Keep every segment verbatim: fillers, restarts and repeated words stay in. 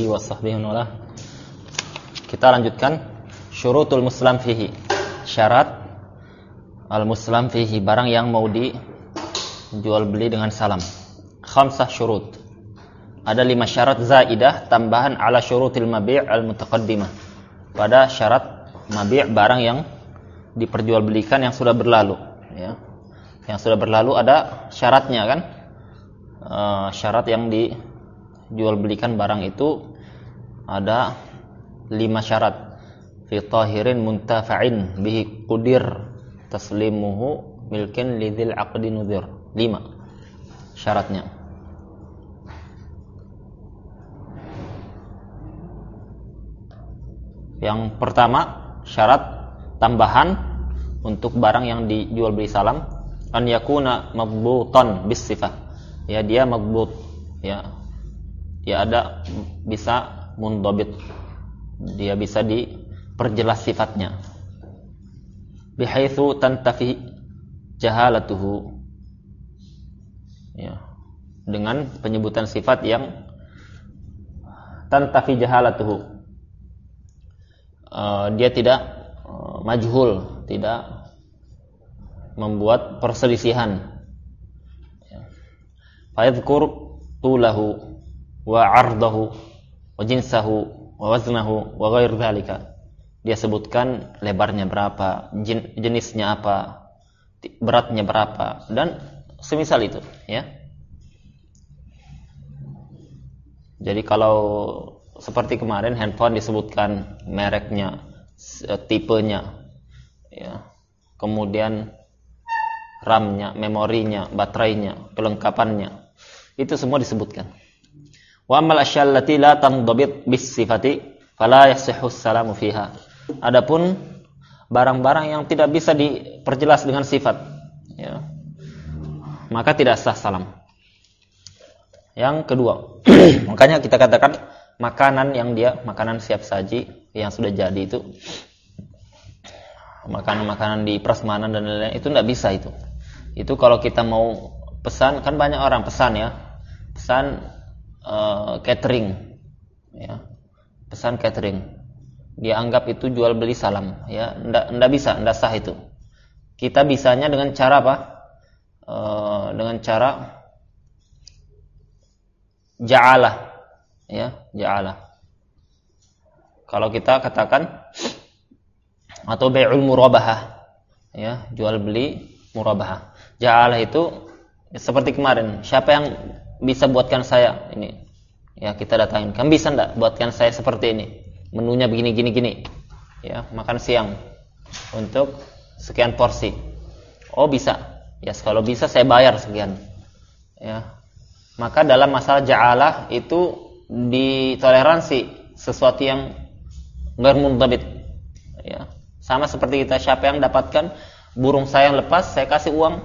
alihi wa sahbihi wa Kita lanjutkan syurutul muslim fihi. Syarat al-muslim fihi, barang yang mau dijual beli dengan salam. Khamsah syurut. Ada lima syarat zaidah tambahan ala syurutil mabi' al-mutaqaddimah. Pada syarat mabi' barang yang diperjualbelikan yang sudah berlalu, ya. Yang sudah berlalu ada syaratnya kan? E, syarat yang dijualbelikan barang itu ada lima syarat. Fi tahirin muntafa'in bihi qudir taslimuhu milkin lidzil aqdi nudhir. Lima syaratnya. Yang pertama, syarat tambahan untuk barang yang dijual beli salam, an yakuna mabbutan bis sifah. Ya, dia mabbut, ya. Dia ada bisa mundhabit. Dia bisa diperjelas sifatnya. Bihaitsu tantafi jahalatuhu. Ya. Dengan penyebutan sifat yang tantafi jahalatuhu. Uh, dia tidak uh, majhul, tidak membuat perselisihan. Fa yadhkur tulahu wa 'ardahu wa jinsahu wa waznahu wa ghair dzalika. Dia sebutkan lebarnya berapa, jen, jenisnya apa, beratnya berapa, dan semisal itu, ya. Jadi kalau seperti kemarin handphone disebutkan mereknya, tipenya, ya. Kemudian RAM-nya, memorinya, baterainya, kelengkapannya, itu semua disebutkan. Wa amal asyal lati la tandabit bis sifati fala yasihhu salamu fiha. Adapun barang-barang yang tidak bisa diperjelas dengan sifat, ya, maka tidak sah salam. Yang kedua, makanya kita katakan makanan yang dia makanan siap saji yang sudah jadi itu, makanan-makanan di prasmanan dan lain-lain itu tidak bisa itu. Itu kalau kita mau pesan, kan banyak orang pesan, ya, pesan uh, catering, ya, pesan catering. Dia anggap itu jual beli salam, ya, tidak tidak bisa, tidak sah itu. Kita bisanya dengan cara apa? Uh, dengan cara ja'alah. Ya, ja'ala. Kalau kita katakan atau bai'ul murabahah, ya, jual beli murabahah. Ja'ala itu seperti kemarin, siapa yang bisa buatkan saya ini? Ya, kita datangin. Kamu bisa enggak buatkan saya seperti ini? Menunya begini gini gini. Ya, makan siang untuk sekian porsi. Oh, bisa. Ya, kalau bisa saya bayar sekian. Ya. Maka dalam masalah ja'ala itu ditoleransi sesuatu yang bermundhabit, ya. Sama seperti kita, siapa yang dapatkan burung saya yang lepas, saya kasih uang,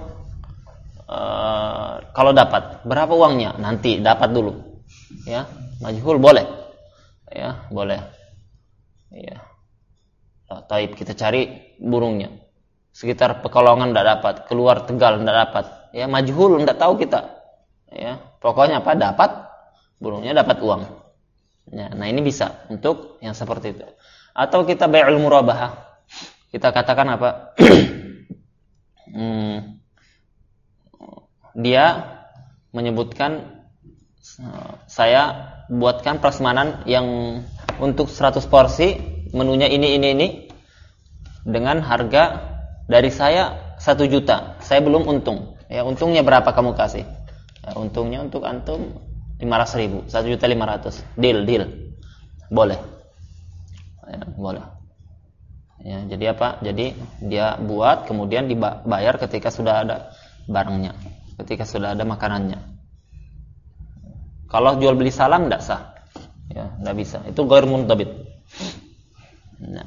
uh, kalau dapat. Berapa uangnya? Nanti dapat dulu, ya. Majhul boleh, ya, boleh, ya. Taib, kita cari burungnya sekitar Pekalongan tidak dapat, keluar Tegal tidak dapat, ya, majhul, tidak tahu kita, ya. Pokoknya apa, dapat burungnya, dapat uang. Ya, nah ini bisa untuk yang seperti itu. Atau kita bai'ul murabahah. Kita katakan apa? hmm, dia menyebutkan, saya buatkan prasmanan yang untuk seratus porsi, menunya ini ini ini dengan harga dari saya satu juta. Saya belum untung. Ya, untungnya berapa kamu kasih? Ya, untungnya untuk antum lima ratus ribu, satu juta lima ratus. Deal, deal. Boleh. Ya, boleh. Ya, jadi apa? Jadi dia buat, kemudian dibayar ketika sudah ada barangnya, ketika sudah ada makanannya. Kalau jual beli salam tidak sah. Ya, tidak bisa. Itu ghair mundhabit. Nah.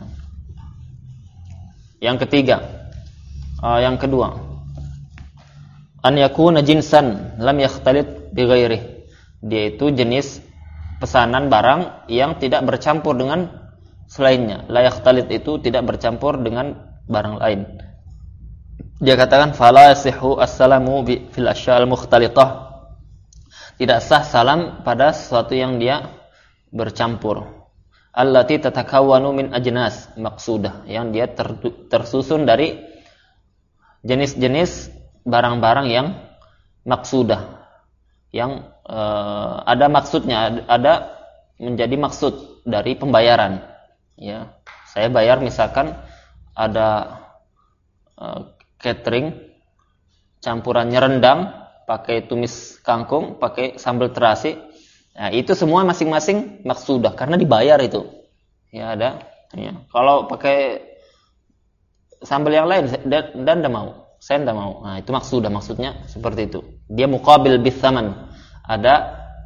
Yang ketiga, uh, yang kedua, an yakuna jinsan lam yakhtalit bi ghairihi. Dia itu jenis pesanan barang yang tidak bercampur dengan selainnya. La yakhtalit itu tidak bercampur dengan barang lain. Dia katakan fala yasihu as-salamu fil asya'al mukhtalitah. Tidak sah salam pada sesuatu yang dia bercampur. Allati tatakawwanu min ajnas maqsudah, yang dia ter, tersusun dari jenis-jenis barang-barang yang maksudah, yang uh, ada maksudnya, ada menjadi maksud dari pembayaran. Ya, saya bayar misalkan ada uh, catering campurannya rendang, pakai tumis kangkung, pakai sambal terasi. Nah, itu semua masing-masing maksudah karena dibayar itu. Ya ada. Ya. Kalau pakai sambal yang lain dan dan enggak mau. Saya enggak mau. Nah, itu maksudah, maksudnya seperti itu. Dia muqabil bithaman. Ada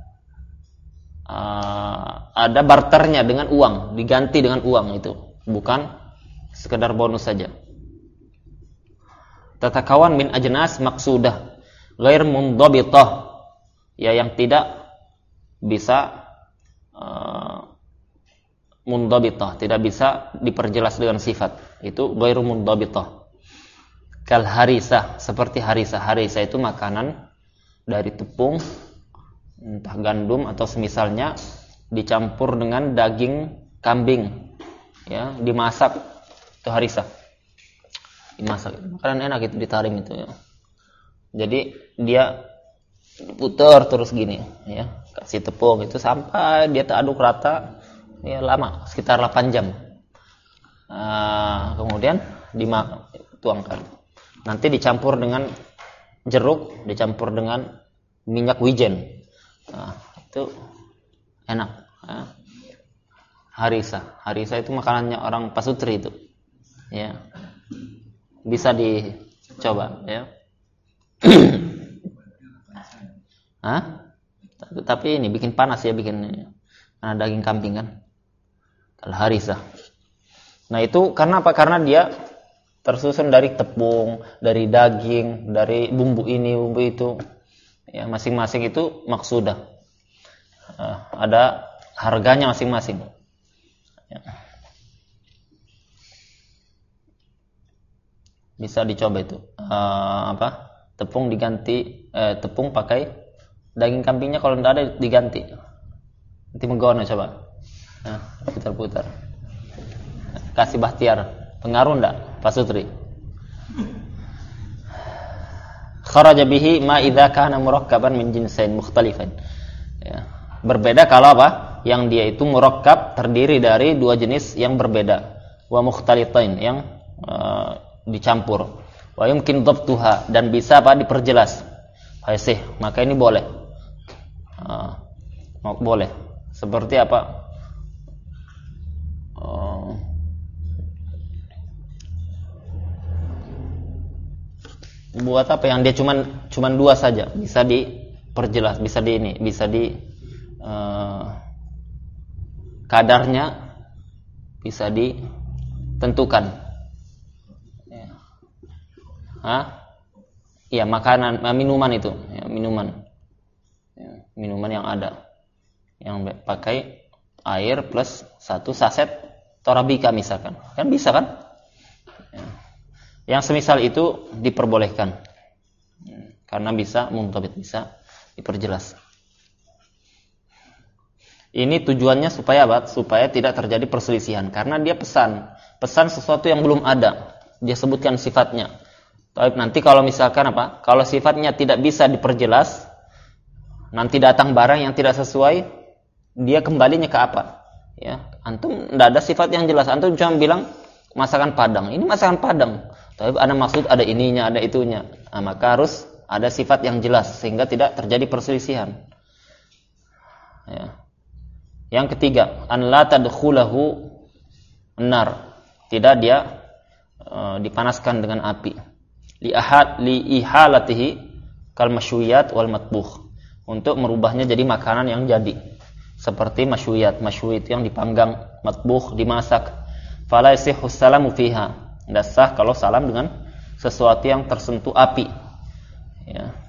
uh, ada barternya dengan uang, diganti dengan uang itu. Bukan sekedar bonus saja. Tatakawan min ajnas maksudah ghair mundhabithah, ya yang tidak bisa uh, mundhabithah, tidak bisa diperjelas dengan sifat, itu ghair mundhabithah. Kal harisah, seperti harisah. Harisah itu makanan dari tepung, entah gandum atau semisalnya, dicampur dengan daging kambing, ya, dimasak, itu harisah. Dimasak, makanan enak itu, ditaring itu ya. Jadi dia putar terus gini ya, kasih tepung itu sampai dia teraduk rata, ya lama, sekitar delapan jam. Nah, kemudian dituangkan, nanti dicampur dengan jeruk, dicampur dengan minyak wijen. Nah, itu enak ya. Harisa, harisa itu makanannya orang pasutri itu ya. Bisa dicoba ya. Hah? Tapi ini bikin panas ya, bikin karena daging kambing kan. Al-harisah. Nah, itu karena apa? Karena dia tersusun dari tepung, dari daging, dari bumbu ini, bumbu itu. Ya, masing-masing itu maksudah. Uh, ada harganya masing-masing. Ya. Bisa dicoba itu. Uh, apa? Tepung diganti, eh, tepung pakai daging kambingnya, kalau tidak ada diganti. Nanti menggono coba. Nah, putar-putar. Kasih Bahtiar. Pengaruh enggak Pak Sutri? Kharaja bihi ma idza kana murakkaban min jinsain mukhtalifain. Ya. Berbeda kalau apa? Yang dia itu murakkab, terdiri dari dua jenis yang berbeda. Wa mukhtalitain, yang uh, dicampur. Wa yumkin dhabtuha, dan bisa apa? Diperjelas. Haisih, maka ini boleh. Uh, boleh. Seperti apa? Uh, buat apa yang dia cuman cuman dua saja, bisa diperjelas, bisa di ini, bisa di uh, kadarnya bisa ditentukan. Hah? Ya, makanan, minuman itu, ya, minuman, ya, minuman yang ada, yang pakai air plus satu saset torabika misalkan, kan bisa kan? Ya. Yang semisal itu diperbolehkan, ya, karena bisa muntabit, bisa diperjelas. Ini tujuannya supaya apa? Supaya tidak terjadi perselisihan, karena dia pesan, pesan sesuatu yang belum ada, dia sebutkan sifatnya. Tapi nanti kalau misalkan apa? Kalau sifatnya tidak bisa diperjelas, nanti datang barang yang tidak sesuai, dia kembalinya ke apa? Ya, antum tidak ada sifat yang jelas. Antum cuma bilang masakan Padang. Ini masakan Padang. Tapi ada maksud, ada ininya, ada itunya. Nah, maka harus ada sifat yang jelas sehingga tidak terjadi perselisihan. Ya. Yang ketiga, an la tadkhulahu nar. Tidak dia uh, dipanaskan dengan api. Li ahad li ihalatihi kal masyuyat wal matbukh, untuk merubahnya jadi makanan yang jadi, seperti masyuyat. Masyuyat yang dipanggang, matbukh dimasak. Fala yasihhu salamu fiha, tidak sah kalau salam dengan sesuatu yang tersentuh api ya.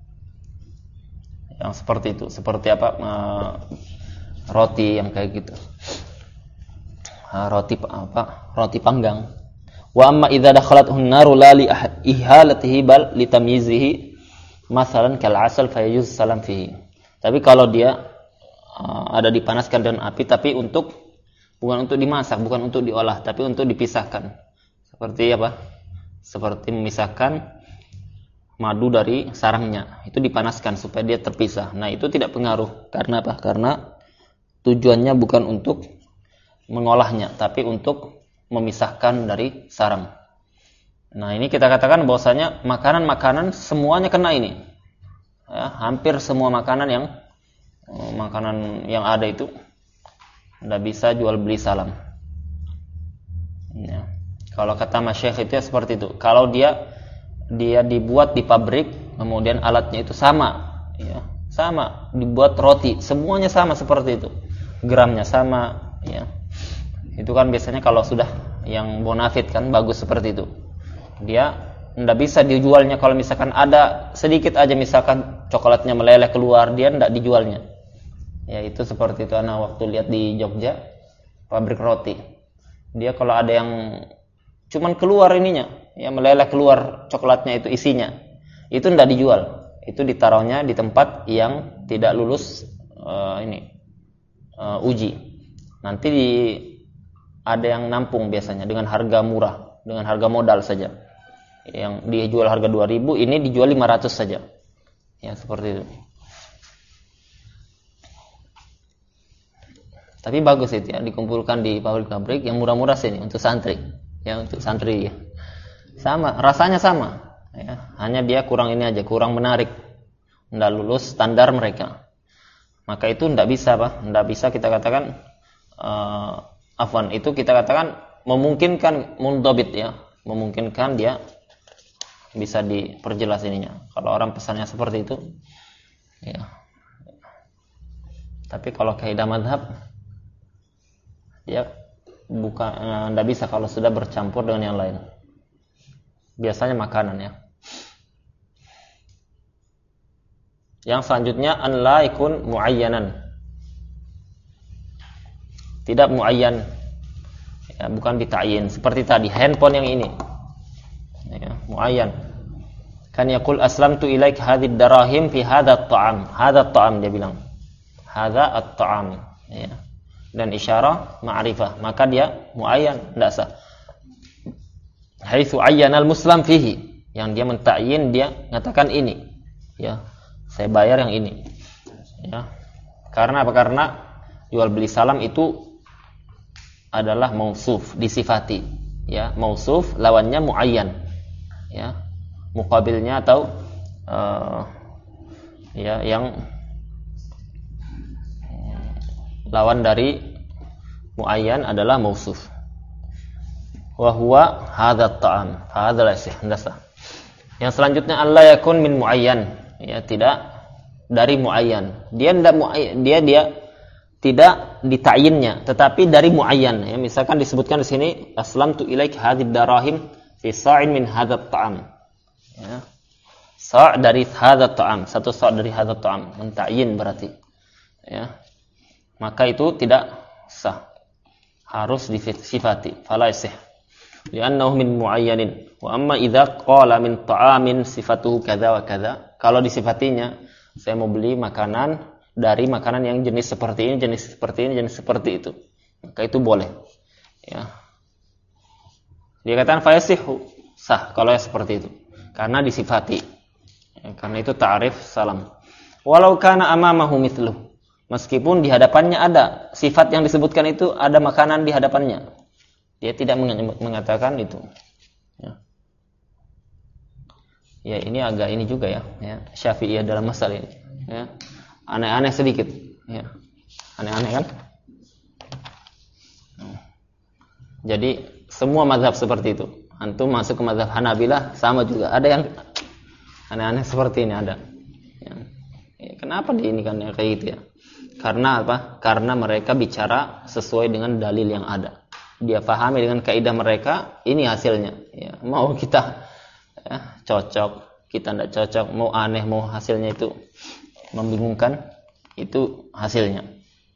Yang seperti itu, seperti apa? Uh, roti yang kayak gitu, uh, roti apa? Roti panggang. Wa amma idza dakhalathu an-naru la li ihalatihi bal li tamyizihi, masalan kal asal fa yajuz salam fihi. Tapi kalau dia uh, ada dipanaskan dengan api, tapi untuk bukan untuk dimasak, bukan untuk diolah, tapi untuk dipisahkan. Seperti apa? Seperti memisahkan madu dari sarangnya. Itu dipanaskan supaya dia terpisah. Nah, itu tidak pengaruh. Karena apa? Karena tujuannya bukan untuk mengolahnya, tapi untuk memisahkan dari sarang. Nah, ini kita katakan bahwasanya makanan-makanan semuanya kena ini. Ya, hampir semua makanan yang makanan yang ada itu tidak bisa jual beli salam. Ya. Kalau kata Masyayikh itu ya seperti itu. Kalau dia dia dibuat di pabrik, kemudian alatnya itu sama, ya, sama, dibuat roti, semuanya sama seperti itu, gramnya sama, ya. Itu kan biasanya kalau sudah yang bonafit kan bagus seperti itu. Dia tidak bisa dijualnya kalau misalkan ada sedikit aja misalkan coklatnya meleleh keluar, dia tidak dijualnya. Ya, itu seperti itu. Anak waktu lihat di Jogja pabrik roti, dia kalau ada yang cuman keluar ininya, ya meleleh keluar coklatnya itu isinya, itu tidak dijual. Itu ditaruhnya di tempat yang tidak lulus uh, ini uh, uji. Nanti di, ada yang nampung biasanya dengan harga murah, dengan harga modal saja. Yang dijual harga dua ribu, ini dijual lima ratus saja. Ya, seperti itu. Tapi bagus itu ya, dikumpulkan di pabrik-pabrik yang murah-murah sini untuk santri. Ya, untuk santri ya. Sama, rasanya sama. Ya, hanya dia kurang ini aja, kurang menarik. Tidak lulus standar mereka. Maka itu tidak bisa apa? Tidak bisa kita katakan uh, afwan, itu kita katakan memungkinkan mundhabit ya, memungkinkan dia bisa diperjelas ininya. Kalau orang pesannya seperti itu, ya. Tapi kalau kaidah mazhab, dia bukan tidak bisa kalau sudah bercampur dengan yang lain. Biasanya makanan ya. Yang selanjutnya an la yakun muayyanan. Tidak muayyan. Ya, bukan dita'yin seperti tadi handphone yang ini. Ya, muayyan. Kan yaqul aslamtu ilaik hadhid darahim fi hadha at-ta'am. Hadha at-ta'am dia bilang. Hadha at-ta'am. Ya. Dan isyarah ma'rifah, maka dia muayyan, tidak sah. Haitsu ayyana al-muslim fihi, yang dia mentakyin, dia mengatakan ini, ya, saya bayar yang ini, ya. Karena apa? Karena jual beli salam itu adalah mausuf, disifati, ya. Mausuf lawannya muayyan, ya. Muqabilnya atau uh, ya yang lawan dari muayyan adalah mausuf. Wa huwa hadzal ta'am. Hadzal isih. Yang selanjutnya alla yakun min muayyan, ya, tidak dari muayyan. Dia tidak muayyan, dia dia tidak ditayinnya, tetapi dari muayyan. Ya, misalkan disebutkan di sini aslamtu ilaik hadzid darahim fi sa'in min hadzal ta'am. Ya. Sa' dari hadzal ta'am, satu sa' dari hadzal ta'am, mentayin berarti. Ya. Maka itu tidak sah, harus disifati, fala yasih li'annahu min muayyanin. Wa amma idza qala min ta'amin sifatuhu kadza wa kadza, kalau disifatinya saya mau beli makanan dari makanan yang jenis seperti ini, jenis seperti ini, jenis seperti itu, maka itu boleh, ya. Dia katakan fa yasihu, sah kalau yang seperti itu karena disifati, ya, karena itu ta'rif salam. Walau kana amamahu mithluh, meskipun di hadapannya ada sifat yang disebutkan itu, ada makanan di hadapannya, dia tidak mengatakan itu. Ya, ya ini agak ini juga ya, ya Syafi'iyah dalam masalah ini. Ya, aneh-aneh sedikit. Ya, aneh-aneh kan? Jadi semua mazhab seperti itu. Antum masuk ke mazhab Hanabilah sama juga. Ada yang aneh-aneh seperti ini ada. Ya. Ya, kenapa di ini kan kayak gitu ya? Karena apa? Karena mereka bicara sesuai dengan dalil yang ada. Dia pahami dengan kaidah mereka, ini hasilnya. Ya, mau kita ya, cocok, kita tidak cocok, mau aneh, mau hasilnya itu membingungkan, itu hasilnya.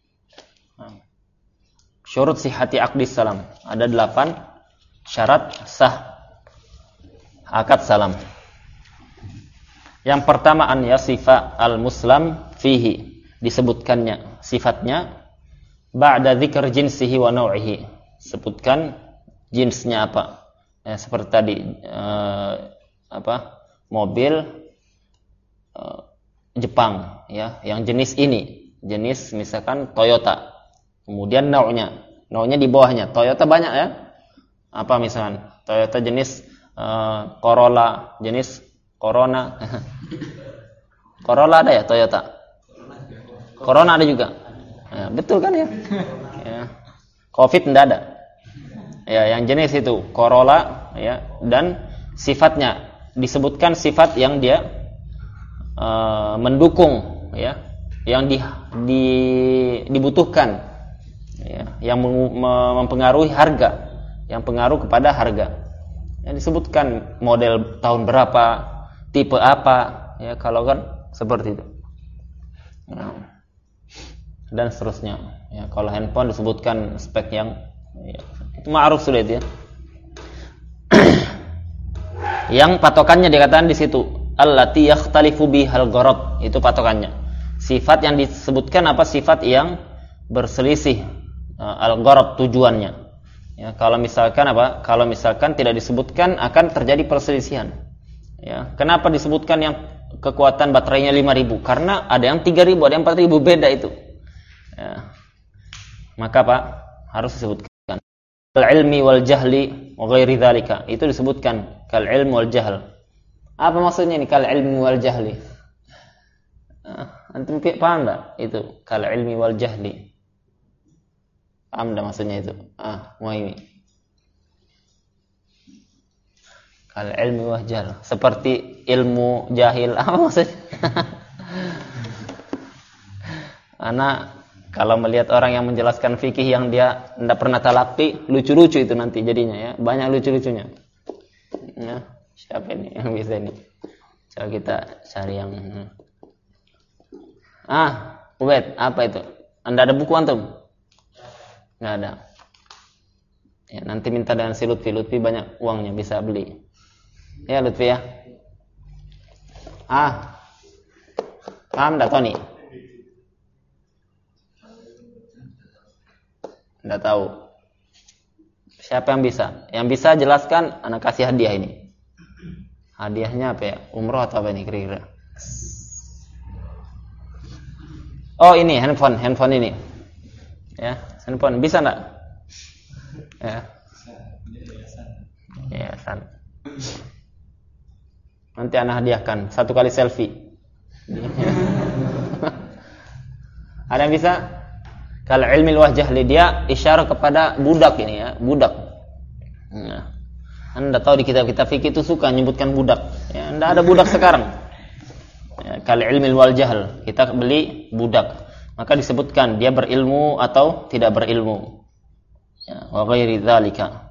Syurut sihhati aqdis salam. Ada delapan syarat sah akad salam. Yang pertama an yasifa al-muslim fihi. disebutkannya sifatnya ba'da dzikr jinsihi wa naw'ihi. Sebutkan jenisnya apa. Ya, seperti tadi eh, apa? Mobil eh, Jepang ya, yang jenis ini, jenis misalkan Toyota. Kemudian nau'nya, nau'nya di bawahnya. Toyota banyak ya. Apa misalkan? Toyota jenis uh, Corolla, jenis Corona. Corolla ada ya Toyota? Corona ada juga. Ya, betul kan ya? Ya. Covid enggak ada. Ya, yang jenis itu Corolla ya, dan sifatnya disebutkan sifat yang dia uh, mendukung ya, yang di, di dibutuhkan. Ya, yang mempengaruhi harga, yang pengaruh kepada harga. Yang disebutkan model tahun berapa, tipe apa, ya kalau kan seperti itu. Nah, dan seterusnya. Ya, kalau handphone disebutkan spek yang ya, itu ma'ruf sudah itu ya. Yang patokannya dikatakan di situ, allati yakhtalifu bihal gharad, itu patokannya. Sifat yang disebutkan apa? Sifat yang berselisih. Al-gharad tujuannya. Ya, kalau misalkan apa? Kalau misalkan tidak disebutkan akan terjadi perselisihan. Ya, kenapa disebutkan yang kekuatan baterainya lima ribu? Karena ada yang tiga ribu, ada yang empat ribu, beda itu. Ya. Maka Pak harus disebutkan al-ilmi wal jahli wa ghairi dzalika. Itu disebutkan kal ilmi wal jahl. Apa maksudnya ini kal ilmi wal jahli? Nah, antum paham enggak itu kal ilmi wal jahli? Paham dah maksudnya itu? Ah, mau ini. Kal ilmi wal jahl, seperti ilmu jahil. Apa maksudnya? Anak kalau melihat orang yang menjelaskan fikih yang dia tidak pernah talaqi, lucu-lucu itu nanti jadinya ya. Banyak lucu-lucunya. Ya, siapa ini yang bisa ini? Coba kita cari yang Ah, Ubed, apa itu? Anda ada buku antum? Nggak ada. Ya, nanti minta dengan si Lutfi. Lutfi banyak uangnya, bisa beli. Ya Lutfi ya. Ah, paham nggak Tony? Nggak tahu. Siapa yang bisa? Yang bisa jelaskan, anak kasih hadiah ini. Hadiahnya apa ya? Umroh atau apa ini kira-kira? Oh ini handphone, handphone ini. Ya. Handphone bisa enggak? Ya. Ya, san. Nanti anak hadiahkan satu kali selfie. Ada yang bisa? Kalau ilmi wajah dia isyarat kepada budak ini ya, budak. Nah, Anda tahu di kitab-kitab fikih itu suka menyebutkan budak. Ya, Anda ada budak sekarang. Ya, kalau ilmi wal jahl, kita beli budak. Maka disebutkan dia berilmu atau tidak berilmu. Ya, wa ghairi dzalika.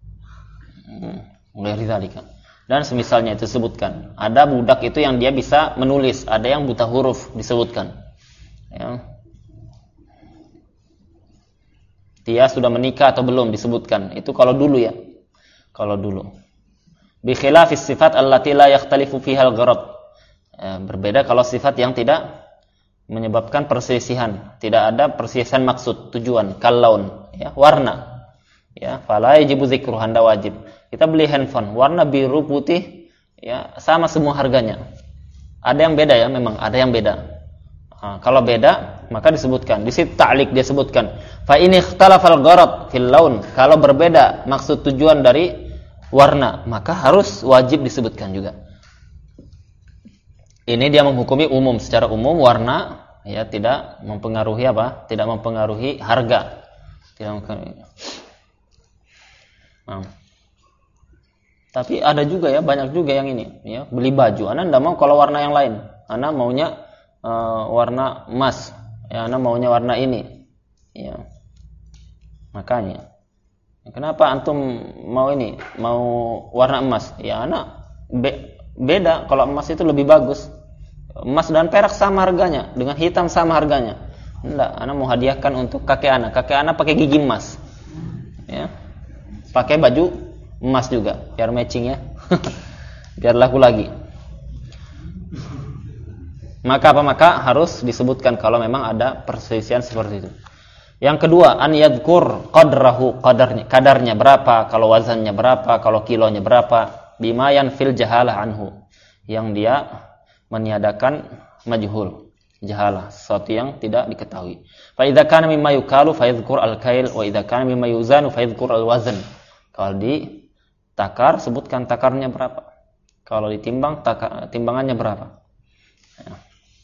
Wa ghairi dzalika. Dan semisalnya itu disebutkan. Ada budak itu yang dia bisa menulis, ada yang buta huruf disebutkan. Ya. Dia sudah menikah atau belum disebutkan. Itu kalau dulu ya. Kalau dulu. Bi khilafis sifat allati la yakhtalifu fiha al-gharad. Ya, berbeda kalau sifat yang tidak menyebabkan perselisihan, tidak ada perselisihan maksud, tujuan, kalaun, ya, warna. Ya, fala yajibu dzikru, Anda wajib. Kita beli handphone warna biru putih, ya, sama semua harganya. Ada yang beda ya, memang ada yang beda. Nah, kalau beda, maka disebutkan. Di situ ta'liq dia sebutkan, fa in ikhtalafal gharad fil laun. Kalau berbeda maksud tujuan dari warna, maka harus wajib disebutkan juga. Ini dia menghukumi umum, secara umum warna ya tidak mempengaruhi apa? Tidak mempengaruhi harga. Tidak mempengaruhi. Nah. Tapi ada juga ya, banyak juga yang ini ya, beli baju. Anda enggak mau kalau warna yang lain. Anda maunya uh, warna emas. Ya, Anda maunya warna ini. Ya. Makanya. Kenapa antum mau ini? Mau warna emas? Ya, Anda be- beda, kalau emas itu lebih bagus. Emas dan perak sama harganya, dengan hitam sama harganya. Enggak, Anda mau hadiahkan untuk kakek Anda. Kakek Anda pakai gigi emas. Ya. Pakai baju emas juga, biar matching ya. Biar laku lagi. Maka apa? Maka harus disebutkan kalau memang ada perselisihan seperti itu. Yang kedua, an yadhkur qadrahu, qadarnya, kadarnya berapa, kalau wazannya berapa, kalau kilonya berapa, bima yanfil jahalah anhu, yang dia meniadakan majhul, jahalah, sesuatu yang tidak diketahui. Fa idza kana mimma yukalu fa yadhkur al-kail wa idza kana mimma yuzanu fa yadhkur al-wazn. Kalau ditakar sebutkan takarnya berapa. Kalau ditimbang taka, timbangannya berapa. Ya.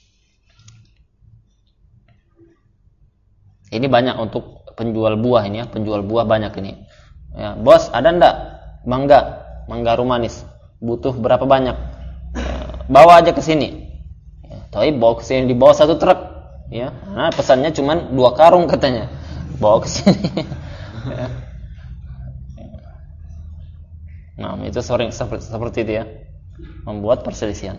Ini banyak untuk penjual buah ini ya, penjual buah banyak ini. Ya, bos, ada ndak mangga, mangga rumanis? Butuh berapa banyak? Ya, bawa aja ke sini. Ya, tapi bawa ke sini, dibawa satu truk. Ya, nah pesannya cuma dua karung katanya. Bawa ke sini. Ya. Nah, itu sering seperti, seperti itu ya. Membuat perselisihan.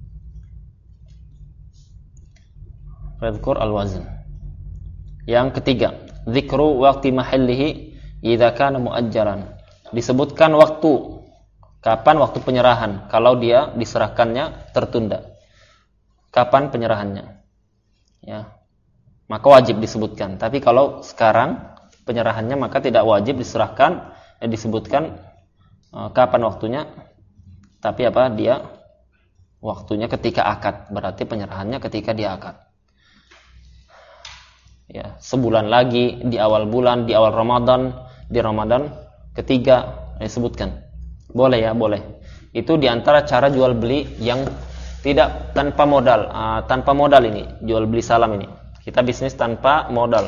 Fadhkur al-wazn. Yang ketiga, dzikru waqti mahallihi idza kana muajjaran. Disebutkan waktu, kapan waktu penyerahan kalau dia diserahkannya tertunda. Kapan penyerahannya? Ya. Maka wajib disebutkan. Tapi kalau sekarang penyerahannya maka tidak wajib diserahkan, ya disebutkan uh, kapan waktunya. Tapi apa? Dia waktunya ketika akad, berarti penyerahannya ketika dia akad. Ya, sebulan lagi, di awal bulan, di awal Ramadan, di Ramadan ketiga disebutkan. Boleh ya, boleh. Itu diantara cara jual beli yang tidak tanpa modal, uh, tanpa modal ini, jual beli salam ini. Kita bisnis tanpa modal.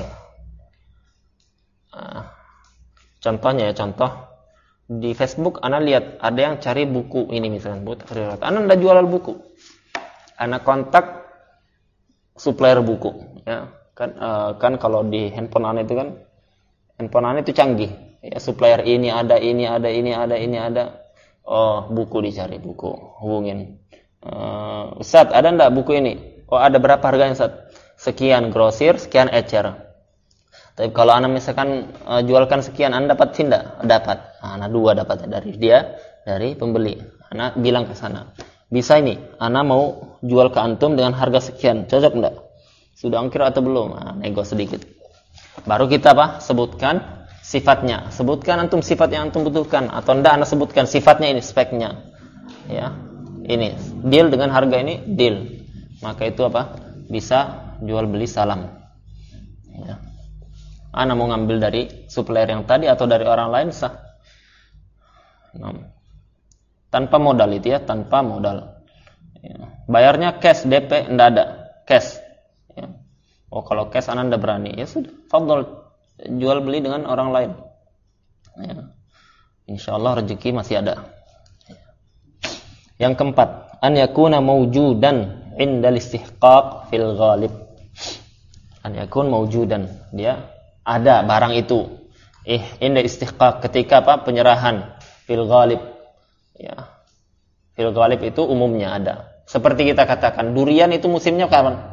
Uh, contohnya ya, contoh di Facebook, Anda lihat ada yang cari buku ini misalnya, buat riwayat. Anda ndak jual buku. Anda kontak supplier buku, ya. Kan uh, kan kalau di handphone Anda itu kan handphone Anda itu canggih. Ya, supplier ini ada, ini ada, ini ada, ini ada. Oh, buku dicari, buku. Hubungin. Uh, Ustaz, ada enggak buku ini? Oh, ada, berapa harganya, Ustaz? Sekian grosir, sekian ecer. Tapi kalau Anda misalkan uh, jualkan sekian, Anda dapat tidak? Dapat. Nah, Anda dua dapat dari dia, dari pembeli. Anda bilang ke sana. Bisa ini, Anda mau jual ke antum dengan harga sekian. Cocok enggak? Sudah ongkir atau belum? Nah, nego sedikit. Baru kita apa? Sebutkan sifatnya. Sebutkan antum sifat yang antum butuhkan, atau enggak Anda sebutkan sifatnya ini, speknya. Ya. Ini deal dengan harga ini, deal. Maka itu apa? Bisa jual beli salam. Ya. Anda mau ngambil dari supplier yang tadi atau dari orang lain sah. Nah. Tanpa modal itu ya, tanpa modal. Ya. Bayarnya cash, D P enggak ada. Cash. Ya. Oh, kalau cash Anda enggak berani, ya sudah, fadhol jual beli dengan orang lain. Ya. Insyaallah rezeki masih ada. Yang keempat, an yakuna mawjudan indal istihqaq fil ghalib. An yakun mawjudan, dia ada barang itu. Eh, indal istihqaq, ketika apa? Penyerahan fil ghalib. Ya. Fil ghalib itu umumnya ada. Seperti kita katakan, durian itu musimnya kapan?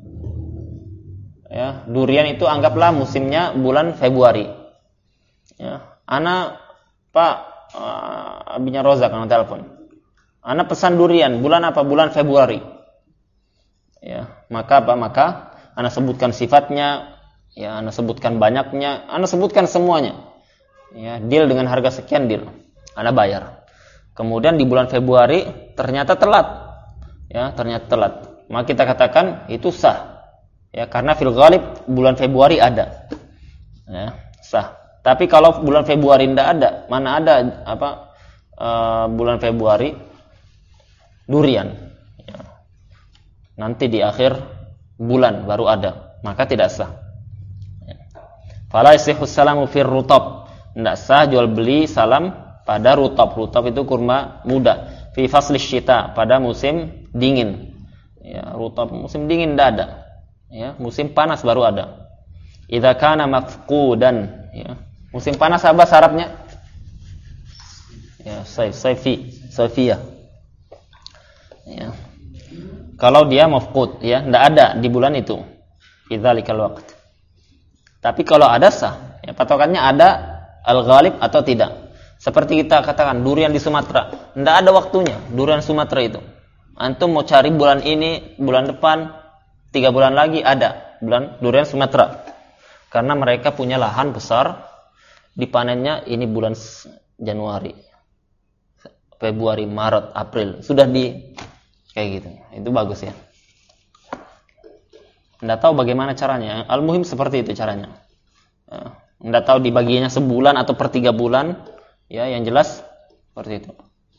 Ya, durian itu anggaplah musimnya bulan Februari. Ya, ana Pak uh, abinya Roza kan telepon. Ana pesan durian bulan apa? Bulan Februari. Ya, maka apa? Maka ana sebutkan sifatnya, ya ana sebutkan banyaknya, ana sebutkan semuanya. Ya, deal dengan harga sekian, deal. Ana bayar. Kemudian di bulan Februari ternyata telat. Ya, ternyata telat. Maka kita katakan itu sah. Ya, karena fil ghalib bulan Februari ada. Ya, sah. Tapi kalau bulan Februari tidak ada, mana ada apa uh, bulan Februari durian. Ya. Nanti di akhir bulan baru ada, maka tidak sah. Ya. Fala yasihhu salamu fir rutab. Tidak sah jual beli salam pada rutab. Rutab itu kurma muda. Fi fasli syita, pada musim dingin. Ya, rutab musim dingin tidak ada. Ya, musim panas baru ada. Idza kana mafqudan, ya. Musim panas apa syaratnya? Ya, sayf, sayfi, sayfiyah. Ya. Kalau dia mafqud, ya, enggak ada di bulan itu. Idzalikal waqt. Tapi kalau ada sah, ya, patokannya ada al-ghalib atau tidak. Seperti kita katakan durian di Sumatera, enggak ada waktunya durian Sumatera itu. Antum mau cari bulan ini, bulan depan, tiga bulan lagi ada bulan durian Sumatera. Karena mereka punya lahan besar, dipanennya ini bulan Januari, Februari, Maret, April. Sudah di kayak gitu. Itu bagus ya. Nggak tahu bagaimana caranya. Al-muhim seperti itu caranya. Nggak tahu dibaginya sebulan atau per tiga bulan. Ya, yang jelas seperti itu.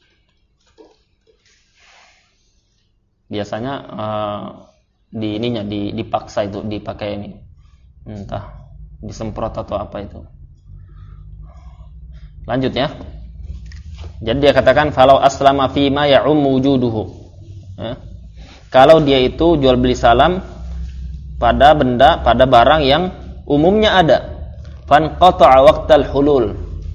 Biasanya uh, di ininya di, dipaksa itu dipakai ini, entah disemprot atau apa itu. Lanjut ya. Jadi dia katakan falau aslama fima ya'um wujuduhu. Ya. Kalau dia itu jual beli salam pada benda, pada barang yang umumnya ada, fanqata'a waqtal hulul.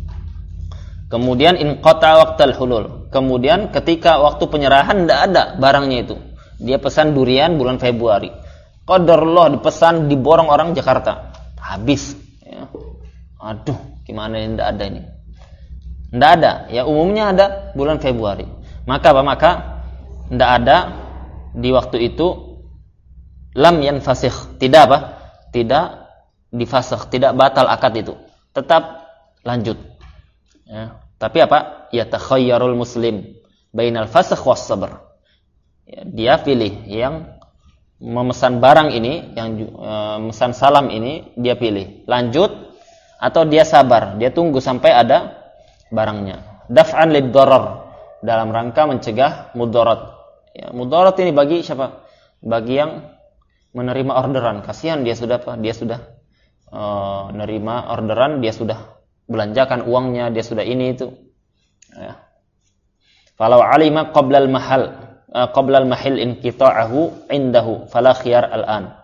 Kemudian inqata'a waqtal hulul. Kemudian ketika waktu penyerahan tidak ada barangnya itu. Dia pesan durian bulan Februari. Qadarullah dipesan diborong orang Jakarta. Habis. Ya. Aduh, gimana ini tidak ada ini? Tidak ada. Ya umumnya ada bulan Februari. Maka apa? Maka tidak ada di waktu itu lam yanfasikh. Tidak apa? Tidak difasakh. Tidak batal akad itu. Tetap lanjut. Ya. Tapi apa? Ya takhayyarul muslim bainal fasakh was sabr. Ya, dia pilih yang memesan barang ini, yang e, memesan salam ini, dia pilih lanjut atau dia sabar, dia tunggu sampai ada barangnya. Daf'an lid-darar, dalam rangka mencegah mudarat. Ya, mudarat ini bagi siapa? Bagi yang menerima orderan. Kasihan dia sudah apa? Dia sudah e, menerima orderan, dia sudah belanjakan uangnya, dia sudah ini itu. Ya. Falau alima qabla al-mahal, uh, qabla al-mahil inqita'ahu indahu fala khiyar al-an.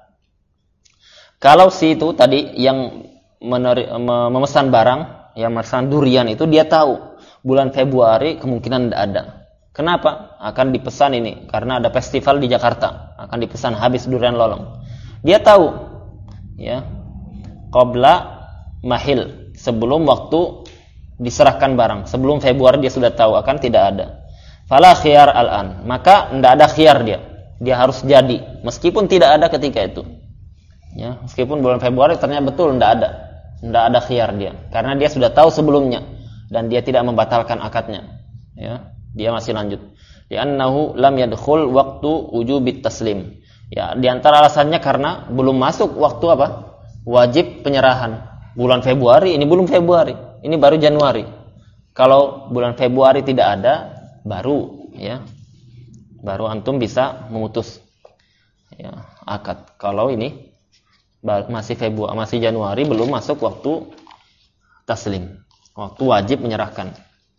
Kalau si itu tadi yang meneri, memesan barang, yang memesan durian itu dia tahu bulan Februari kemungkinan tidak ada. Kenapa? Akan dipesan ini karena ada festival di Jakarta, akan dipesan habis durian lolong. Dia tahu ya. Qabla mahil, sebelum waktu diserahkan barang, sebelum Februari dia sudah tahu akan tidak ada. Fala khiyar al-an, maka tidak ada khiyar dia. Dia harus jadi meskipun tidak ada ketika itu. Ya, meskipun bulan Februari ternyata betul tidak ada. Tidak ada khiyar dia karena dia sudah tahu sebelumnya dan dia tidak membatalkan akadnya. Ya, dia masih lanjut. Li'annahu lam yadkhul waqtu wujubit taslim. Ya, di antara alasannya karena belum masuk waktu apa? Wajib penyerahan. Bulan Februari, ini belum Februari. Ini baru Januari. Kalau bulan Februari tidak ada, baru ya. Baru antum bisa memutus ya, akad. Kalau ini masih Februari, masih Januari, belum masuk waktu taslim. Waktu wajib menyerahkan.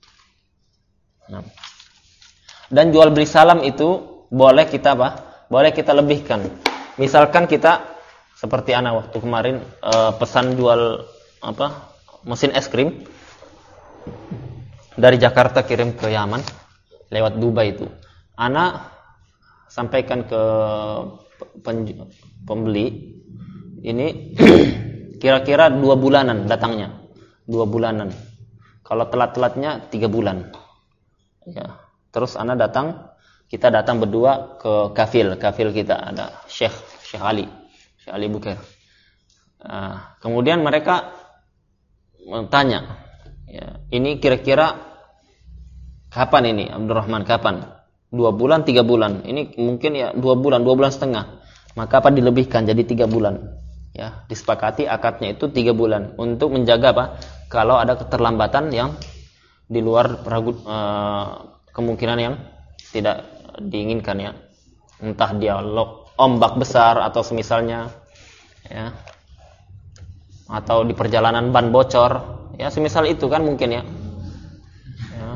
Nah. Dan jual beli salam itu boleh kita apa? Boleh kita lebihkan. Misalkan kita seperti anak waktu kemarin e, pesan jual apa mesin es krim dari Jakarta kirim ke Yaman lewat Dubai itu. Anak sampaikan ke pembeli ini kira-kira dua bulanan datangnya, dua bulanan. Kalau telat-telatnya tiga bulan. Ya. Terus anak datang, kita datang berdua ke kafil, kafil kita ada Syekh Syekh Ali. Ali Bukair. Nah, kemudian mereka tanya, ya, ini kira-kira kapan ini Abdurrahman? Kapan? Dua bulan, tiga bulan? Ini mungkin ya dua bulan, dua bulan setengah. Maka apa dilebihkan jadi tiga bulan? Ya, disepakati akadnya itu tiga bulan untuk menjaga apa? Kalau ada keterlambatan yang di luar peragu, uh, kemungkinan yang tidak diinginkan ya, entah dia ombak besar atau semisalnya ya, atau di perjalanan ban bocor ya, semisal itu kan mungkin ya, ya.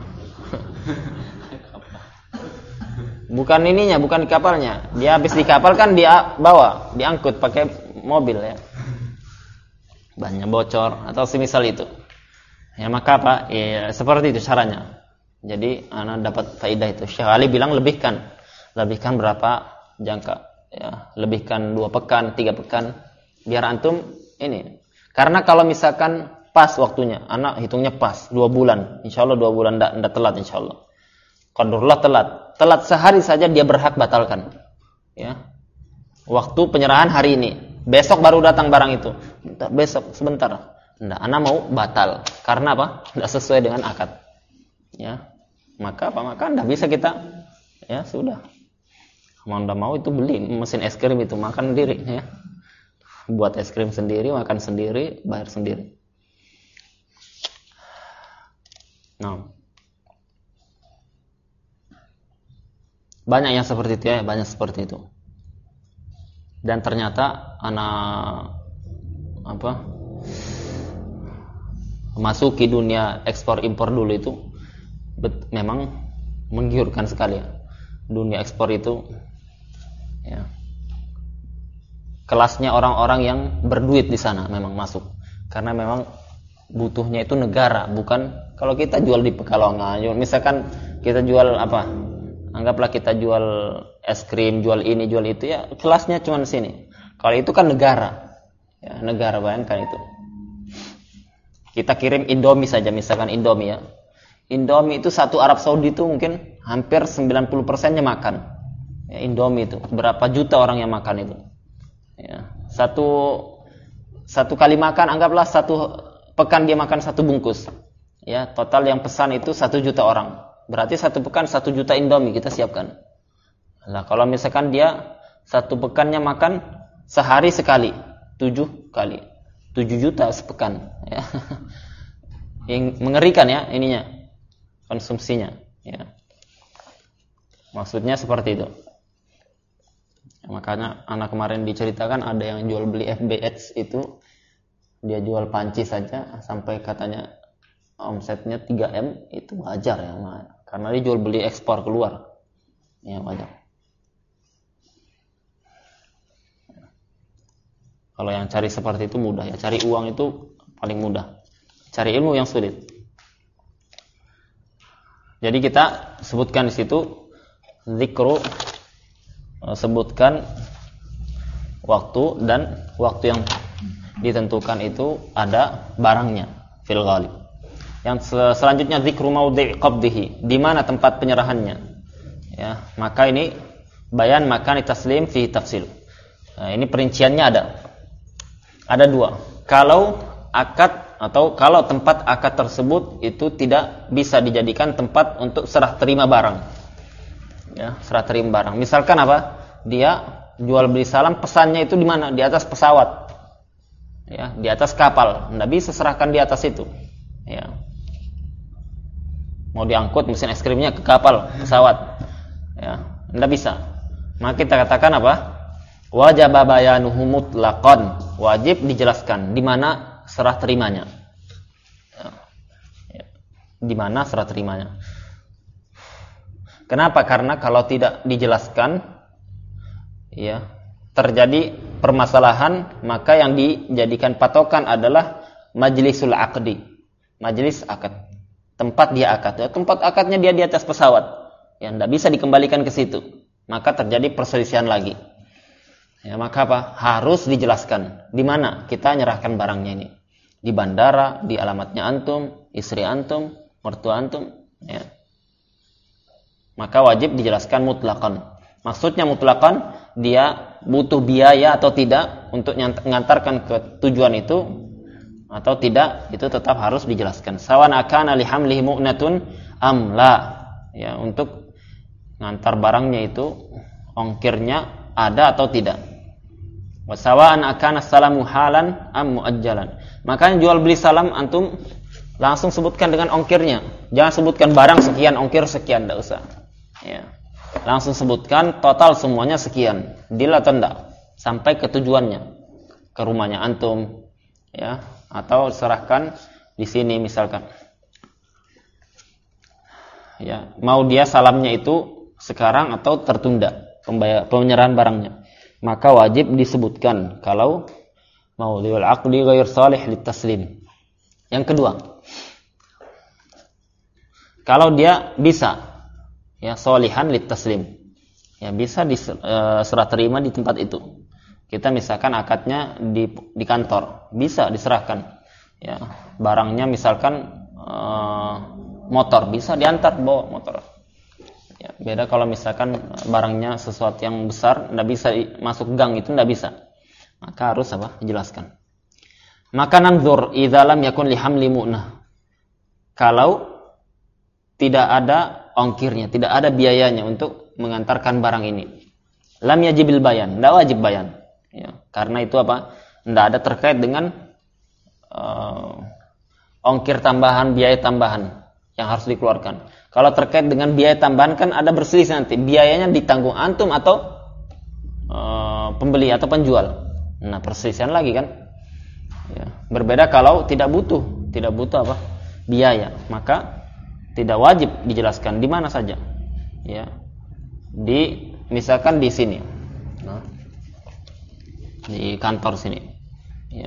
Bukan ininya, bukan di kapalnya, dia habis di kapal kan dia bawa, diangkut pakai mobil ya, bannya bocor atau semisal itu ya, maka apa ya, seperti itu caranya. Jadi anak dapat faedah itu. Syekh Ali bilang lebihkan lebihkan berapa jangka ya, lebihkan dua pekan, tiga pekan, biar antum ini. Karena kalau misalkan pas waktunya, anak hitungnya pas dua bulan, insya Allah dua bulan ndak ndak telat insya Allah. qadarullah telat. Telat sehari saja dia berhak batalkan. Ya. Waktu penyerahan hari ini, besok baru datang barang itu. Bentar, besok sebentar. Enggak, ana mau batal. Karena apa? Enggak sesuai dengan akad. Ya. Maka apa? Maka enggak bisa kita, ya sudah. Mau enggak mau itu beli mesin es krim itu, makan sendiri, ya. Buat es krim sendiri, makan sendiri, bayar sendiri. Nah. Banyak yang seperti itu ya, banyak seperti itu. Dan ternyata anak apa? Masuki dunia ekspor impor dulu itu bet, memang menggiurkan sekali ya. Dunia ekspor itu ya. Kelasnya orang-orang yang berduit di sana memang masuk. Karena memang butuhnya itu negara, bukan kalau kita jual di Pekalongan. Misalkan kita jual apa? Anggaplah kita jual es krim, jual ini, jual itu, ya kelasnya cuma di sini. Kalau itu kan negara, ya negara, bayangkan itu. Kita kirim Indomie saja, misalkan Indomie ya. Indomie itu satu Arab Saudi itu mungkin hampir sembilan puluh persennya makan. Ya, Indomie itu berapa juta orang yang makan itu. Ya, satu satu kali makan, anggaplah satu pekan dia makan satu bungkus. Ya, total yang pesan itu satu juta orang. Berarti satu pekan satu juta Indomie kita siapkan. Nah, kalau misalkan dia satu pekannya makan sehari sekali, tujuh kali, tujuh juta sepekan. Ya. Yang mengerikan ya ininya, konsumsinya. Ya. Maksudnya seperti itu. Ya, makanya anak kemarin diceritakan ada yang jual beli F B X itu, dia jual panci saja sampai katanya omsetnya tiga M, itu wajar ya, karena dia jual beli ekspor keluar, ya wajar. Kalau yang cari seperti itu mudah ya, cari uang itu paling mudah, cari ilmu yang sulit. Jadi kita sebutkan di situ zikru, sebutkan waktu, dan waktu yang ditentukan itu ada barangnya fil ghalib. Yang selanjutnya zikru maudhi' qabdihi, di mana tempat penyerahannya. Ya, maka ini bayan makan taslim fi tafsil. Nah, ini perinciannya ada. Ada dua. Kalau akad atau kalau tempat akad tersebut itu tidak bisa dijadikan tempat untuk serah terima barang. Ya, serah terima barang. Misalkan apa? Dia jual beli salam, pesannya itu di mana? Di atas pesawat. Ya, di atas kapal. Enggak bisa serahkan di atas itu. Ya. Mau diangkut mesin es krimnya ke kapal, pesawat, ya, tidak bisa. Maka kita katakan apa? Wajib bayanuhu mutlaqan, wajib dijelaskan di mana serah terimanya. Ya. Ya. Di mana serah terimanya? Kenapa? Karena kalau tidak dijelaskan, ya, terjadi permasalahan, maka yang dijadikan patokan adalah majlisul aqdi, majelis akad. Tempat dia akad, ya, tempat akadnya dia di atas pesawat, ya, tidak bisa dikembalikan ke situ, maka terjadi perselisihan lagi. Ya, maka apa? Harus dijelaskan di mana kita nyerahkan barangnya ini. Di bandara, di alamatnya antum, istri antum, mertua antum, ya. Maka wajib dijelaskan mutlaqan. Maksudnya mutlaqan, dia butuh biaya atau tidak untuk mengantarkan ke tujuan itu atau tidak, itu tetap harus dijelaskan. Sawan akana li hamlihi mu'natun am la. Ya, untuk ngantar barangnya itu ongkirnya ada atau tidak. Wa sawa'an akana salamu halan am muajjalan. Makanya jual beli salam antum langsung sebutkan dengan ongkirnya. Jangan sebutkan barang sekian, ongkir sekian, enggak usah. Ya. Langsung sebutkan total semuanya sekian. Deal atau enggak? Sampai ke tujuannya. Ke rumahnya antum, ya. Atau serahkan di sini misalkan. Ya, mau dia salamnya itu sekarang atau tertunda pembayar, penyerahan barangnya. Maka wajib disebutkan kalau mau liwal aqdi ghair salih litaslim. Yang kedua, kalau dia bisa, ya, solihan litaslim, ya, bisa diserah terima di tempat itu. Kita misalkan akadnya di di kantor, bisa diserahkan. Ya, barangnya misalkan e, motor, bisa diantar bawa motor. Beda kalau misalkan barangnya sesuatu yang besar, tidak bisa masuk gang, itu tidak bisa. Maka harus apa? Dijelaskan. Maka nanzur idza lam yakun li hamli mu'nah. Kalau tidak ada ongkirnya, tidak ada biayanya untuk mengantarkan barang ini. Lam yajibil bayan, tidak wajib bayan. Ya, karena itu apa? Tidak ada terkait dengan uh, ongkir tambahan, biaya tambahan yang harus dikeluarkan. Kalau terkait dengan biaya tambahan kan ada berselisih nanti. Biayanya ditanggung antum atau uh, pembeli atau penjual. Nah, perselisihan lagi kan. Ya, berbeda kalau tidak butuh, tidak butuh apa? Biaya, maka tidak wajib dijelaskan di mana saja. Ya. Di misalkan di sini. Nah, di kantor sini. Ya.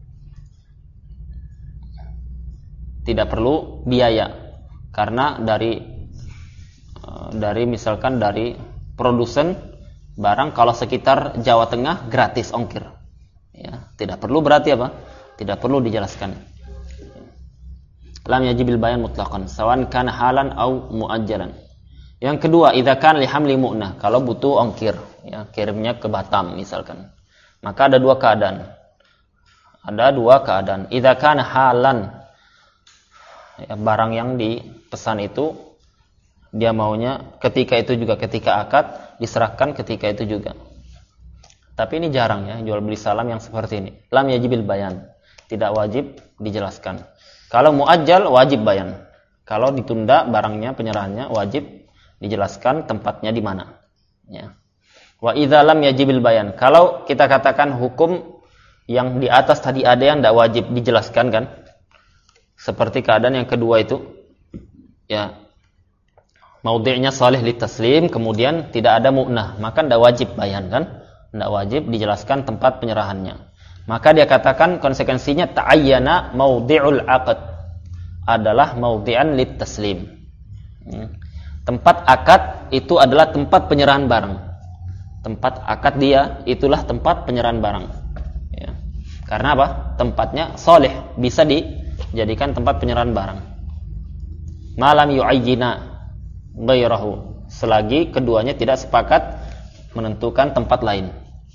Tidak perlu biaya. Karena dari dari misalkan dari produsen barang kalau sekitar Jawa Tengah gratis ongkir. Ya, tidak perlu berarti apa? Tidak perlu dijelaskan. Lam yajibil bayan mutlaqan sawan kana halan au muajjalan. Yang kedua, idza kana li hamli mu'nah, kalau butuh ongkir, ya, kirimnya ke Batam misalkan. Maka ada dua keadaan. Ada dua keadaan. Idza kana halan, ya, barang yang dipesan itu dia maunya ketika itu juga, ketika akad diserahkan ketika itu juga. Tapi ini jarang ya jual beli salam yang seperti ini. Lam yajibil bayan, tidak wajib dijelaskan. Kalau muajjal wajib bayan. Kalau ditunda barangnya, penyerahannya wajib dijelaskan tempatnya di mana. Ya. Wa idza lam yajibil bayan. Kalau kita katakan hukum yang di atas tadi ada yang tidak wajib dijelaskan kan? Seperti keadaan yang kedua itu, ya, maudhi'nya salih litaslim, kemudian tidak ada mu'nah, maka tidak wajib bayan kan? Tidak wajib dijelaskan tempat penyerahannya. Maka dia katakan konsekuensinya ta'ayyana maudhi'ul aqd, adalah maudhi'an litaslim. Hmm. Tempat akad itu adalah tempat penyerahan barang. Tempat akad dia itulah tempat penyerahan barang. Ya. Karena apa? Tempatnya salih, bisa di jadikan tempat penyerahan barang. Malam yu'ayyina ghairahu, selagi keduanya tidak sepakat menentukan tempat lain.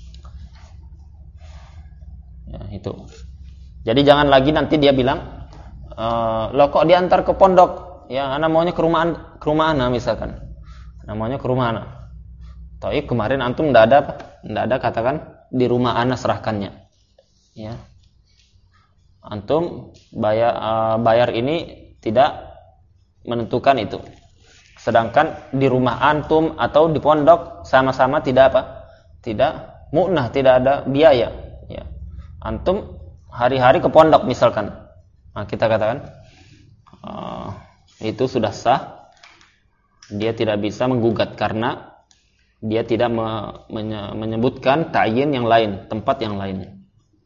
Ya, itu. Jadi jangan lagi nanti dia bilang, e, "Loh kok diantar ke pondok? Ya, ana maunya ke rumah ke rumah ana misalkan. Ana maunya ke rumah ana." Taib kemarin antum enggak ada apa? Enggak ada katakan di rumah ana serahkannya. Ya. Antum bayar, uh, bayar ini tidak menentukan itu. Sedangkan di rumah antum atau di pondok sama-sama tidak apa? Tidak mu'nah, tidak ada biaya. Ya. Antum hari-hari ke pondok misalkan. Nah, kita katakan uh, itu sudah sah. Dia tidak bisa menggugat karena dia tidak me- menye- menyebutkan ta'yin yang lain, tempat yang lain.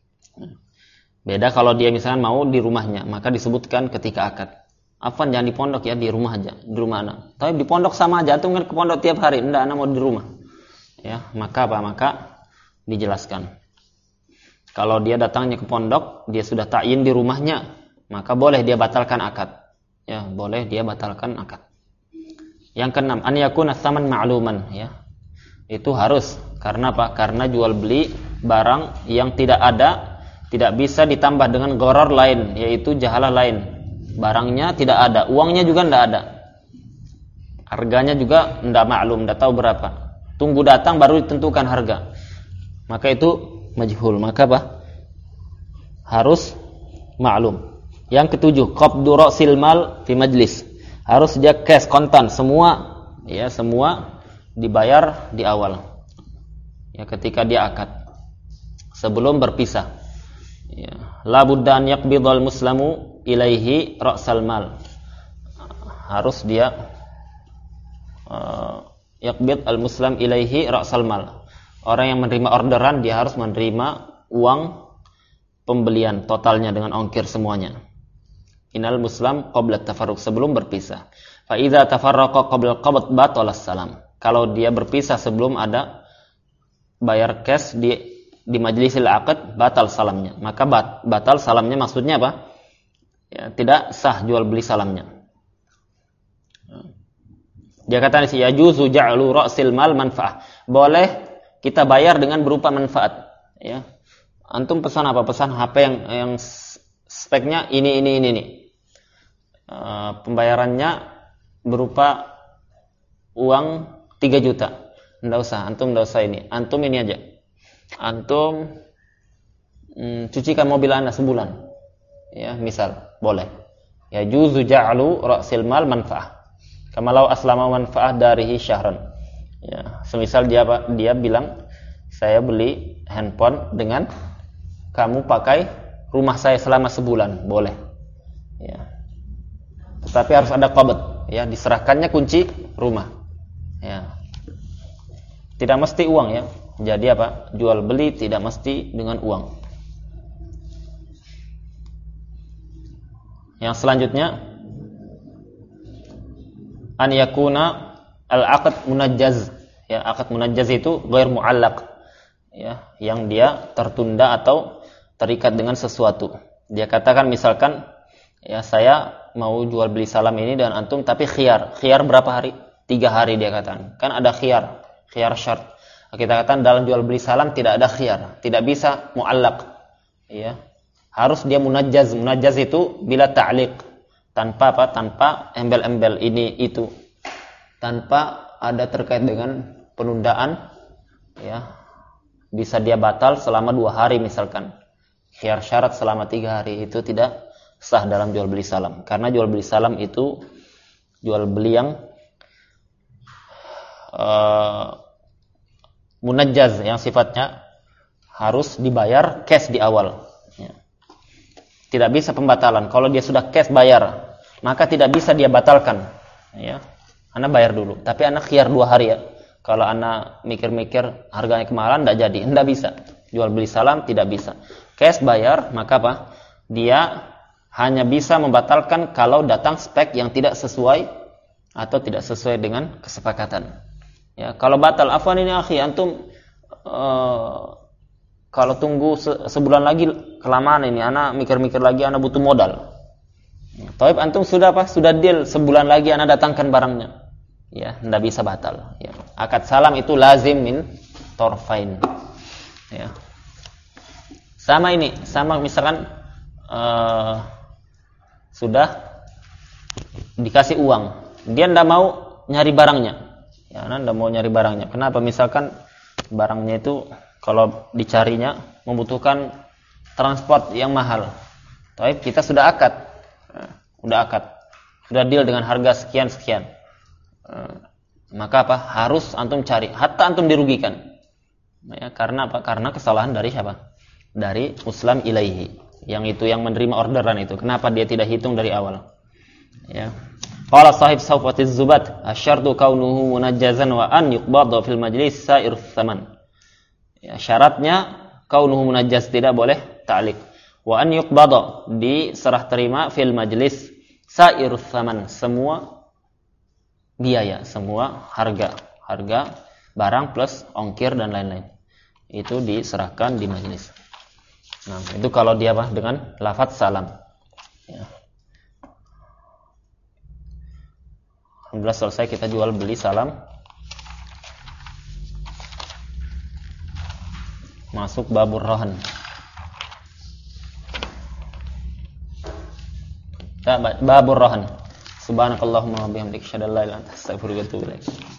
Beda kalau dia misalnya mau di rumahnya, maka disebutkan ketika akad. Afwan, jangan di pondok ya, di rumah aja, di rumah anak. Tapi di pondok sama aja, antum kan ke pondok tiap hari, enggak, anak mau di rumah. Ya, maka apa? Maka dijelaskan. Kalau dia datangnya ke pondok, dia sudah ta'yin di rumahnya, maka boleh dia batalkan akad. Ya, boleh dia batalkan akad. Yang keenam, an yakuna tsaman ma'luman, ya. Itu harus, karena apa? Karena jual beli barang yang tidak ada, tidak bisa ditambah dengan gharar lain, yaitu jahalah lain. Barangnya tidak ada, uangnya juga tidak ada. Harganya juga tidak maklum, tidak tahu berapa. Tunggu datang baru ditentukan harga. Maka itu majhul, maka apa? Harus maklum. Yang ketujuh, qabdu ra'sil mal fi majlis. Harus dia cash, kontan, semua, ya, semua dibayar di awal. Ya, ketika dia akad. Sebelum berpisah. Ya, la budda an yaqbidal muslamu ilaihi ra'sal mal. Harus dia uh, yaqbid al muslim ilaihi ra'sal mal. Orang yang menerima orderan dia harus menerima uang pembelian totalnya dengan ongkir semuanya. Inal muslim qabla tafarruq, sebelum berpisah. Fa idza tafarraqa qabla qabd batala salam. Kalau dia berpisah sebelum ada bayar cash di di majlisil aqd, batal salamnya. Maka bat, batal salamnya maksudnya apa? Ya, tidak sah jual beli salamnya. Dia kata di sini yajuzu ja'lu ra'sil mal manfaah. Boleh kita bayar dengan berupa manfaat, ya. Antum pesan apa? Pesan H P yang yang speknya ini ini ini ini. Uh, pembayarannya berupa uang tiga juta. Enggak usah, antum enggak usah ini. Antum ini aja. Antum mm, cucikan mobil Anda sebulan. Ya, misal, boleh. Yajuzu ja'lu ra'sil mal manfaah. Kamalau aslama manfaah darihi syahran. Ya, semisal dia dia bilang, saya beli handphone dengan kamu pakai rumah saya selama sebulan, boleh. Ya. Tetapi harus ada qabd, ya, diserahkannya kunci rumah. Ya. Tidak mesti uang, ya. Jadi apa? Jual beli tidak mesti dengan uang. Yang selanjutnya an yakuna al-aqd munajjaz, ya, akad munajjaz itu ghair mu'allaq, ya, yang dia tertunda atau terikat dengan sesuatu. Dia katakan misalkan, ya, saya mau jual beli salam ini dengan antum tapi khiyar. Khiyar berapa hari? Tiga hari dia katakan. Kan ada khiyar, khiyar syarat. Kita katakan dalam jual beli salam tidak ada khiyar, tidak bisa mu'allaq, ya. Harus dia munajjaz. Munajjaz itu bila ta'liq. Tanpa apa? Tanpa embel-embel ini itu, tanpa ada terkait dengan penundaan, ya, bisa dia batal selama dua hari misalkan. Khiyar syarat selama tiga hari itu tidak sah dalam jual beli salam, karena jual beli salam itu jual beli yang uh, munajjaz, yang sifatnya harus dibayar cash di awal. Ya. Tidak bisa pembatalan. Kalau dia sudah cash bayar, maka tidak bisa dia batalkan. Ya, Anda bayar dulu. Tapi Anda khiyar dua hari, ya. Kalau Anda mikir-mikir harganya kemahalan, tidak jadi. Tidak bisa. Jual beli salam tidak bisa. Cash bayar, maka apa? Dia hanya bisa membatalkan kalau datang spek yang tidak sesuai atau tidak sesuai dengan kesepakatan. Ya, kalau batal, afwan ini akhi, antum uh, kalau tunggu se- sebulan lagi kelamaan ini, anak mikir-mikir lagi, anak butuh modal. Taib antum sudah apa? Sudah deal sebulan lagi anak datangkan barangnya. Ya, tidak bisa batal. Ya. Akad salam itu lazim min torfain. Ya. Sama ini, sama misalkan uh, sudah dikasih uang, dia tidak mau nyari barangnya. Ya, anak tidak mau nyari barangnya. Kenapa? Misalkan barangnya itu kalau dicarinya membutuhkan transport yang mahal. Tapi kita sudah akad, sudah akad, sudah deal dengan harga sekian sekian. Maka apa? Harus antum cari, hatta antum dirugikan. Ya, karena apa? Karena kesalahan dari siapa? Dari muslim ilaihi, yang itu yang menerima orderan itu. Kenapa dia tidak hitung dari awal? Ya. Qala sahib Sawfatiz Zubat, asyartu kaunuhu munajjazan wa an yuqbadha fil majlis sa'ir tsaman. Ya, syaratnya kaunuhu munajjaz, tidak boleh ta'liq. Wa an yuqbadha, diserah terima fil majlis sa'ir tsaman, semua biaya, semua harga, harga barang plus ongkir dan lain-lain. Itu diserahkan di majlis. Nah, itu kalau dia apa? Dengan lafaz salam. Ya. Alhamdulillah selesai kita jual beli salam. Masuk babur rohan. Ya, babur rohan. Subhanakallahumma wa bihamdika asyhadu an la ilaha illa anta astaghfiruka wa atubu ilaik.